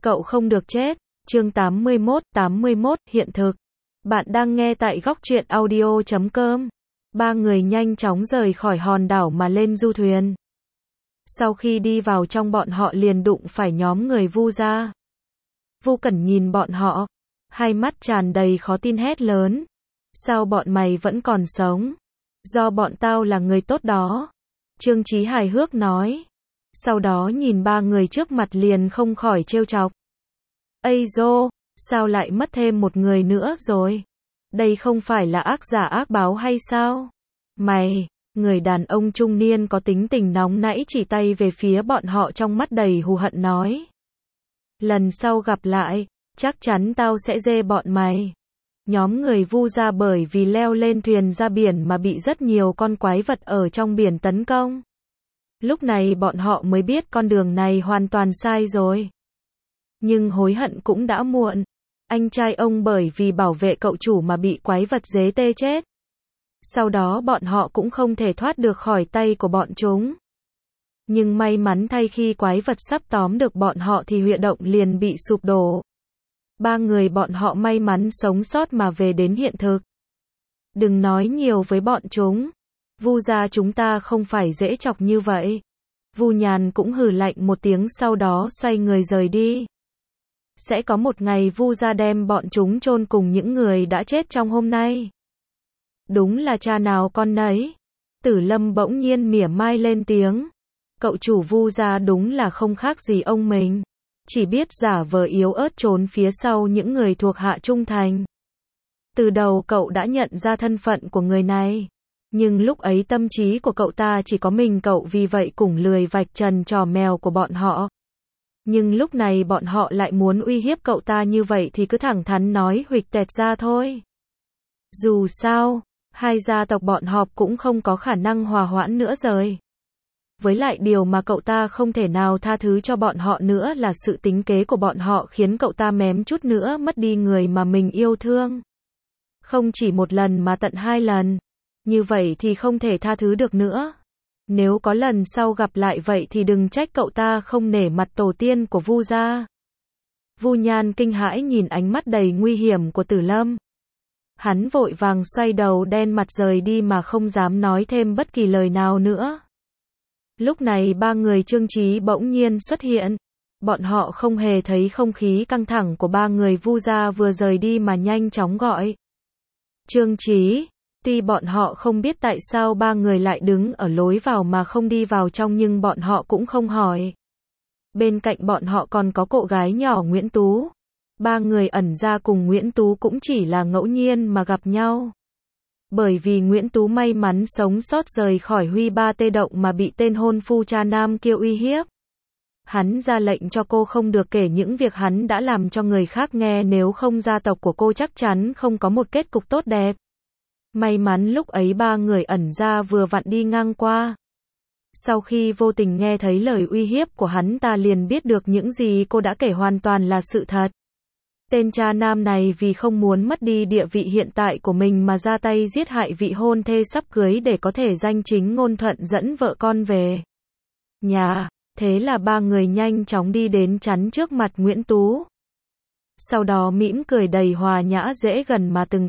Cậu không được chết. Chương 81 hiện thực. Bạn đang nghe tại góc truyện audio.com. Ba người nhanh chóng rời khỏi hòn đảo mà lên du thuyền. Sau khi đi vào trong bọn họ liền đụng phải nhóm người Vu gia. Vu Cẩn nhìn bọn họ, hai mắt tràn đầy khó tin hét lớn. Sao bọn mày vẫn còn sống? Do bọn tao là người tốt đó. Trương Chí hài hước nói. Sau đó nhìn ba người trước mặt liền không khỏi trêu chọc. Ây dô, sao lại mất thêm một người nữa rồi? Đây không phải là ác giả ác báo hay sao? Mày, người đàn ông trung niên có tính tình nóng nảy chỉ tay về phía bọn họ trong mắt đầy thù hận nói. Lần sau gặp lại, chắc chắn tao sẽ dê bọn mày. Nhóm người Vu gia bởi vì leo lên thuyền ra biển mà bị rất nhiều con quái vật ở trong biển tấn công. Lúc này bọn họ mới biết con đường này hoàn toàn sai rồi. Nhưng hối hận cũng đã muộn. Anh trai ông bởi vì bảo vệ cậu chủ mà bị quái vật dế tê chết. Sau đó bọn họ cũng không thể thoát được khỏi tay của bọn chúng. Nhưng may mắn thay khi quái vật sắp tóm được bọn họ thì huyệt động liền bị sụp đổ. Ba người bọn họ may mắn sống sót mà về đến hiện thực. Đừng nói nhiều với bọn chúng. Vu gia chúng ta không phải dễ chọc như vậy. Vu Nhàn cũng hừ lạnh một tiếng sau đó xoay người rời đi. Sẽ có một ngày Vu gia đem bọn chúng chôn cùng những người đã chết trong hôm nay. Đúng là cha nào con nấy. Tử Lâm bỗng nhiên mỉa mai lên tiếng. Cậu chủ Vu gia đúng là không khác gì ông mình. Chỉ biết giả vờ yếu ớt trốn phía sau những người thuộc hạ trung thành. Từ đầu cậu đã nhận ra thân phận của người này. Nhưng lúc ấy tâm trí của cậu ta chỉ có mình cậu vì vậy cũng lười vạch trần trò mèo của bọn họ. Nhưng lúc này bọn họ lại muốn uy hiếp cậu ta như vậy thì cứ thẳng thắn nói huỵch tẹt ra thôi. Dù sao, hai gia tộc bọn họ cũng không có khả năng hòa hoãn nữa rồi. Với lại điều mà cậu ta không thể nào tha thứ cho bọn họ nữa là sự tính kế của bọn họ khiến cậu ta mém chút nữa mất đi người mà mình yêu thương. Không chỉ một lần mà tận 2 lần. Như vậy thì không thể tha thứ được nữa. Nếu có lần sau gặp lại vậy thì đừng trách cậu ta không nể mặt tổ tiên của Vu gia. Vu Nhan kinh hãi nhìn ánh mắt đầy nguy hiểm của Tử Lâm. Hắn vội vàng xoay đầu đen mặt rời đi mà không dám nói thêm bất kỳ lời nào nữa. Lúc này ba người Trương Chí bỗng nhiên xuất hiện. Bọn họ không hề thấy không khí căng thẳng của ba người Vu gia vừa rời đi mà nhanh chóng gọi. Trương Chí. Tuy bọn họ không biết tại sao ba người lại đứng ở lối vào mà không đi vào trong nhưng bọn họ cũng không hỏi. Bên cạnh bọn họ còn có cô gái nhỏ Nguyễn Tú. Ba người ẩn ra cùng Nguyễn Tú cũng chỉ là ngẫu nhiên mà gặp nhau. Bởi vì Nguyễn Tú may mắn sống sót rời khỏi Huy Ba Tê Động mà bị tên hôn phu cha nam kia uy hiếp. Hắn ra lệnh cho cô không được kể những việc hắn đã làm cho người khác nghe nếu không gia tộc của cô chắc chắn không có một kết cục tốt đẹp. May mắn lúc ấy ba người ẩn ra vừa vặn đi ngang qua. Sau khi vô tình nghe thấy lời uy hiếp của hắn ta liền biết được những gì cô đã kể hoàn toàn là sự thật. Tên cha nam này vì không muốn mất đi địa vị hiện tại của mình mà ra tay giết hại vị hôn thê sắp cưới để có thể danh chính ngôn thuận dẫn vợ con về nhà. Thế là ba người nhanh chóng đi đến chắn trước mặt Nguyễn Tú. Sau đó mỉm cười đầy hòa nhã dễ gần mà từng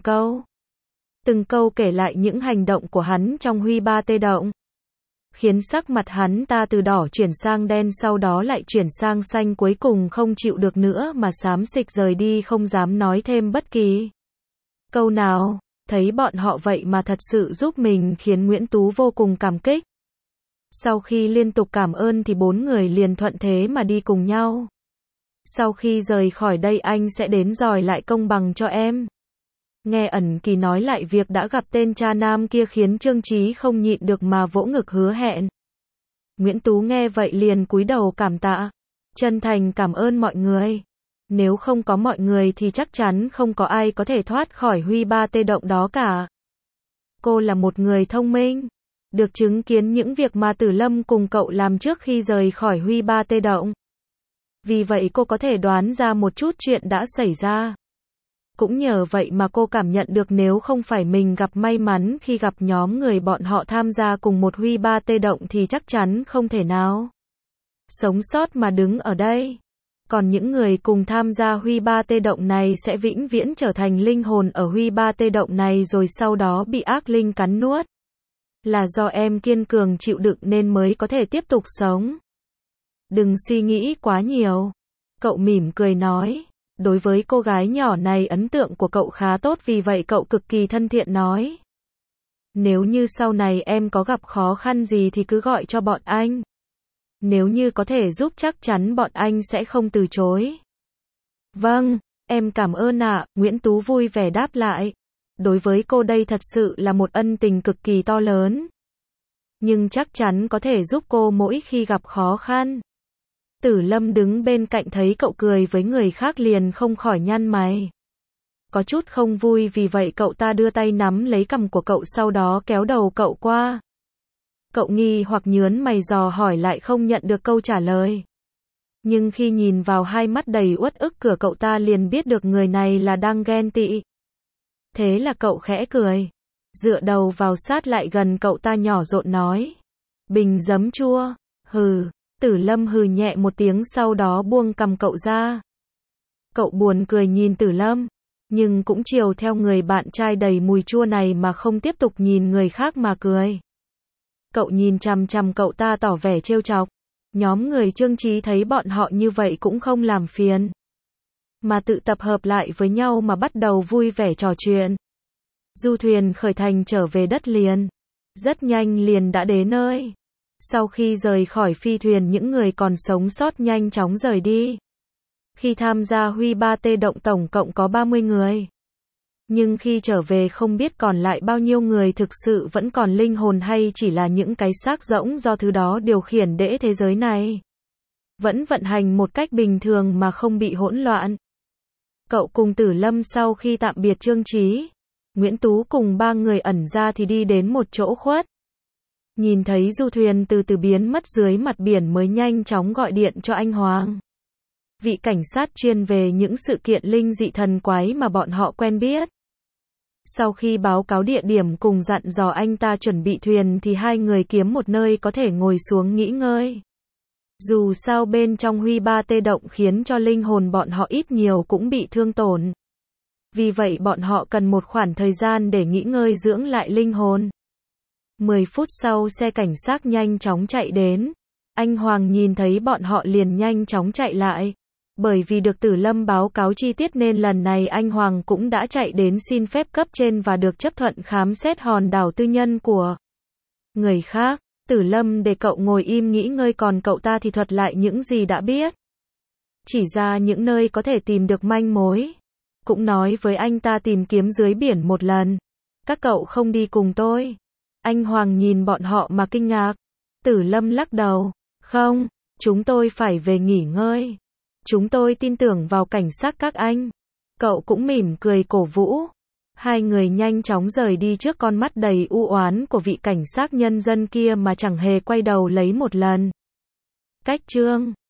câu kể lại những hành động của hắn trong Huy Ba Tê Động. Khiến sắc mặt hắn ta từ đỏ chuyển sang đen sau đó lại chuyển sang xanh cuối cùng không chịu được nữa mà xám xịt rời đi không dám nói thêm bất kỳ câu nào. Thấy bọn họ vậy mà thật sự giúp mình khiến Nguyễn Tú vô cùng cảm kích. Sau khi liên tục cảm ơn thì bốn người liền thuận thế mà đi cùng nhau. Sau khi rời khỏi đây anh sẽ đến đòi lại công bằng cho em. Nghe Ẩn Kỳ nói lại việc đã gặp tên cha nam kia khiến Trương Chí không nhịn được mà vỗ ngực hứa hẹn. Nguyễn Tú nghe vậy liền cúi đầu cảm tạ. Chân thành cảm ơn mọi người. Nếu không có mọi người thì chắc chắn không có ai có thể thoát khỏi Huy Ba Tê Động đó cả. Cô là một người thông minh. Được chứng kiến những việc mà Tử Lâm cùng cậu làm trước khi rời khỏi Huy Ba Tê Động. Vì vậy cô có thể đoán ra một chút chuyện đã xảy ra. Cũng nhờ vậy mà cô cảm nhận được nếu không phải mình gặp may mắn khi gặp nhóm người bọn họ tham gia cùng một Huy Ba Tê Động thì chắc chắn không thể nào sống sót mà đứng ở đây. Còn những người cùng tham gia Huy Ba Tê Động này sẽ vĩnh viễn trở thành linh hồn ở Huy Ba Tê Động này rồi sau đó bị ác linh cắn nuốt. Là do em kiên cường chịu đựng nên mới có thể tiếp tục sống. Đừng suy nghĩ quá nhiều. Cậu mỉm cười nói. Đối với cô gái nhỏ này ấn tượng của cậu khá tốt vì vậy cậu cực kỳ thân thiện nói. Nếu như sau này em có gặp khó khăn gì thì cứ gọi cho bọn anh. Nếu như có thể giúp chắc chắn bọn anh sẽ không từ chối. Vâng, em cảm ơn ạ, Nguyễn Tú vui vẻ đáp lại. Đối với cô đây thật sự là một ân tình cực kỳ to lớn. Nhưng chắc chắn có thể giúp cô mỗi khi gặp khó khăn. Tử Lâm đứng bên cạnh thấy cậu cười với người khác liền không khỏi nhăn mày. Có chút không vui vì vậy cậu ta đưa tay nắm lấy cằm của cậu sau đó kéo đầu cậu qua. Cậu nghi hoặc nhớn mày dò hỏi lại không nhận được câu trả lời. Nhưng khi nhìn vào hai mắt đầy uất ức của cậu ta liền biết được người này là đang ghen tị. Thế là cậu khẽ cười. Dựa đầu vào sát lại gần cậu ta nhỏ giọng nói. Bình giấm chua. Hừ. Tử Lâm hừ nhẹ một tiếng sau đó buông cằm cậu ra. Cậu buồn cười nhìn Tử Lâm. Nhưng cũng chiều theo người bạn trai đầy mùi chua này mà không tiếp tục nhìn người khác mà cười. Cậu nhìn chằm chằm cậu ta tỏ vẻ trêu chọc. Nhóm người Trương Chí thấy bọn họ như vậy cũng không làm phiền. Mà tự tập hợp lại với nhau mà bắt đầu vui vẻ trò chuyện. Du thuyền khởi hành trở về đất liền. Rất nhanh liền đã đến nơi. Sau khi rời khỏi phi thuyền những người còn sống sót nhanh chóng rời đi. Khi tham gia Huy Ba Tê Động tổng cộng có 30 người. Nhưng khi trở về không biết còn lại bao nhiêu người thực sự vẫn còn linh hồn hay chỉ là những cái xác rỗng do thứ đó điều khiển đễ thế giới này. Vẫn vận hành một cách bình thường mà không bị hỗn loạn. Cậu cùng Tử Lâm sau khi tạm biệt Trương Chí, Nguyễn Tú cùng ba người ẩn ra thì đi đến một chỗ khuất. Nhìn thấy du thuyền từ từ biến mất dưới mặt biển mới nhanh chóng gọi điện cho anh Hoàng. Vị cảnh sát chuyên về những sự kiện linh dị thần quái mà bọn họ quen biết. Sau khi báo cáo địa điểm cùng dặn dò anh ta chuẩn bị thuyền thì hai người kiếm một nơi có thể ngồi xuống nghỉ ngơi. Dù sao bên trong Huy Ba Tê Động khiến cho linh hồn bọn họ ít nhiều cũng bị thương tổn. Vì vậy bọn họ cần một khoảng thời gian để nghỉ ngơi dưỡng lại linh hồn. 10 phút sau xe cảnh sát nhanh chóng chạy đến. Anh Hoàng nhìn thấy bọn họ liền nhanh chóng chạy lại. Bởi vì được Tử Lâm báo cáo chi tiết nên lần này anh Hoàng cũng đã chạy đến xin phép cấp trên và được chấp thuận khám xét hòn đảo tư nhân của người khác. Tử Lâm để cậu ngồi im nghỉ ngơi còn cậu ta thì thuật lại những gì đã biết. Chỉ ra những nơi có thể tìm được manh mối. Cũng nói với anh ta tìm kiếm dưới biển một lần. Các cậu không đi cùng tôi. Anh Hoàng nhìn bọn họ mà kinh ngạc. Tử Lâm lắc đầu. Không, chúng tôi phải về nghỉ ngơi. Chúng tôi tin tưởng vào cảnh sát các anh. Cậu cũng mỉm cười cổ vũ. Hai người nhanh chóng rời đi trước con mắt đầy u oán của vị cảnh sát nhân dân kia mà chẳng hề quay đầu lấy một lần. Cách chương